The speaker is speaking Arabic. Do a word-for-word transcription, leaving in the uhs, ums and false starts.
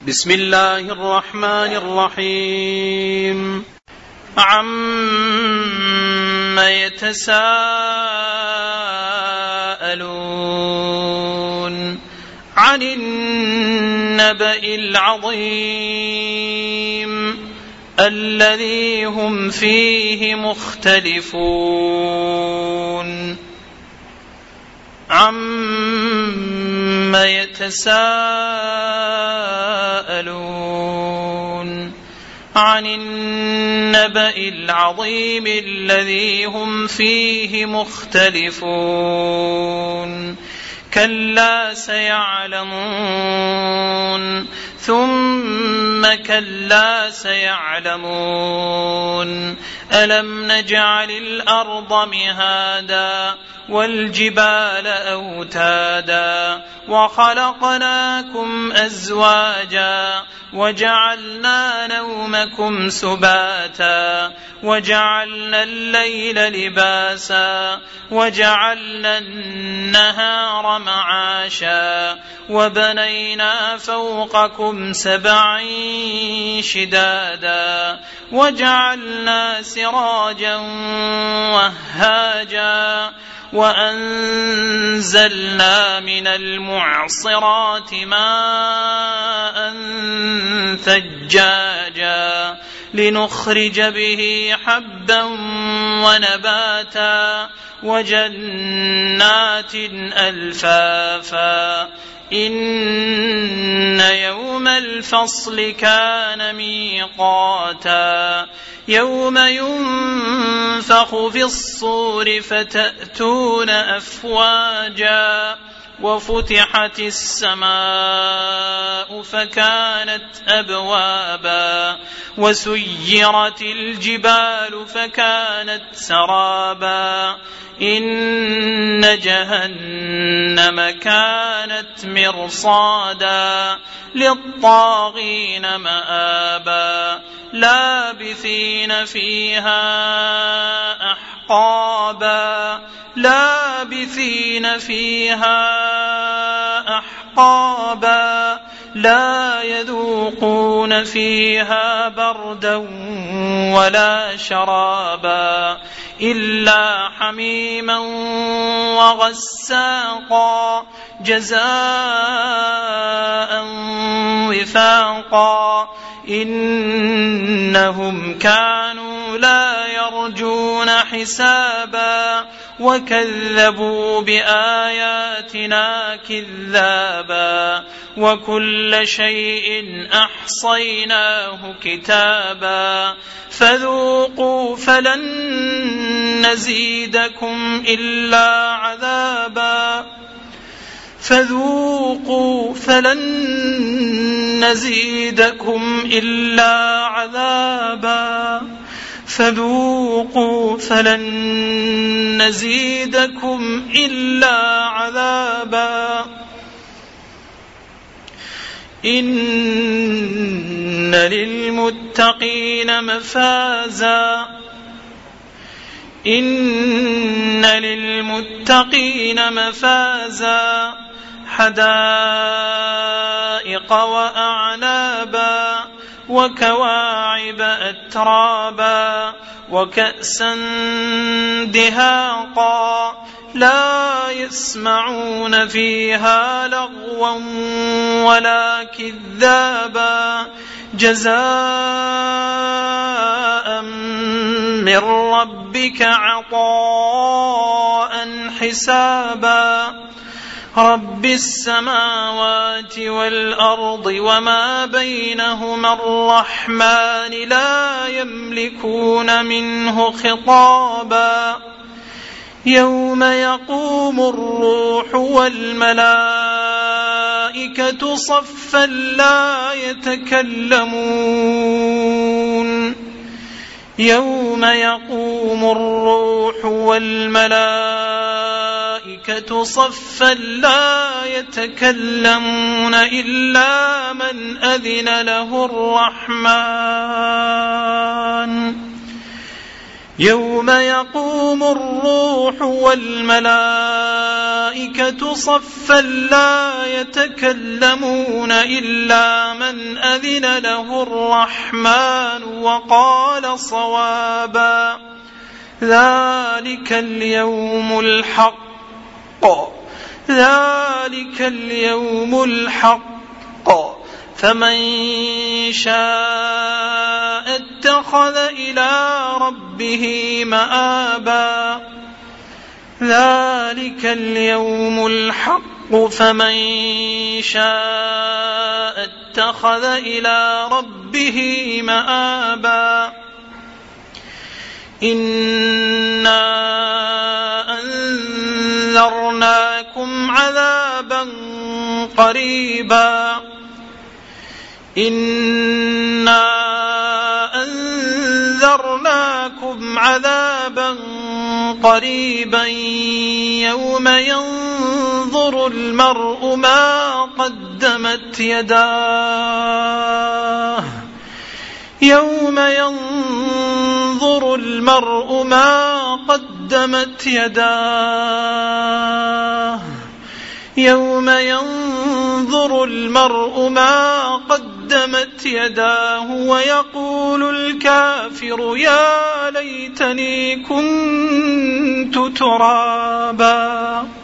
بسم الله الرحمن الرحيم. عَمَّ يتساءلون عن النبأ العظيم الذي هم فيه مختلفون. عَمَّ يتساءلون عن النبأ العظيم الذي هم فيه مختلفون. كلا سيعلمون ثم كلا سيعلمون. ألم نجعل الأرض مهادا والجبال أوتادا وخلقناكم أزواجا وجعلنا نومكم سباتا وجعلنا الليل لباسا وجعلنا النهار معاشا وبنينا فوقكم سبعا شدادا وجعلنا سراجا وهاجا وأنزلنا من المعصرات ماء ثجاجا لنخرج به حبا ونباتا وجنات ألفافا. إن يوم الفصل كان ميقاتا يوم ينفخ في الصور فتأتون أفواجا وفتحت السماء فكانت أبوابا وسيرت الجبال فكانت سرابا. إن جهنم كانت مرصادا للطاغين مآبا لابثين فيها أحقابا لابثين فيها أحقابا لا يذوقون فيها بردا ولا شرابا إلا حميما وغساقا جزاء وفاقا. إنهم كانوا لا يرجون حسابا وكذبوا بآياتنا كذابا وكل شيء أحصيناه كتابا. فذوقوا فلن نزيدكم إلا عذابا فذوقوا فلن نزيدكم إلا عذابا فذوقوا فلن نزيدكم إلا عذابا. إن للمتقين مفازا إن للمتقين مفازا حدائق وأعنابا وكواعب أترابا وكأسا دهاقا لا يسمعون فيها لغوا ولا كذابا جزاء من ربك عطاء حسابا. رب السماوات والأرض وما بينهما الرحمن لا يملكون منه خطابا. يوم يقوم الروح والملائكة صفا لا يتكلمون يوم يقوم الروح والملائكة صفا لا يتكلمون إلا من أذن له الرحمن يوم يقوم الروح والملائكة صفا لا يتكلمون إلا من أذن له الرحمن وقال صوابا. ذلك اليوم الحق ذلك اليوم الحق فمن شاء اتخذ إلى ربه مآبا. ذلك اليوم الحق فمن شاء اتخذ إلى ربه مآبا. إنا أنذرناكم عذابا قريبا إنا أنذرناكم عذابا قريبا يوم ينظر المرء ما قدمت يداه يوم ينظر المرء ما قدمت يداه يوم ينظر المرء ما قدمت يداه ويقول الكافر يا ليتني كنت ترابا.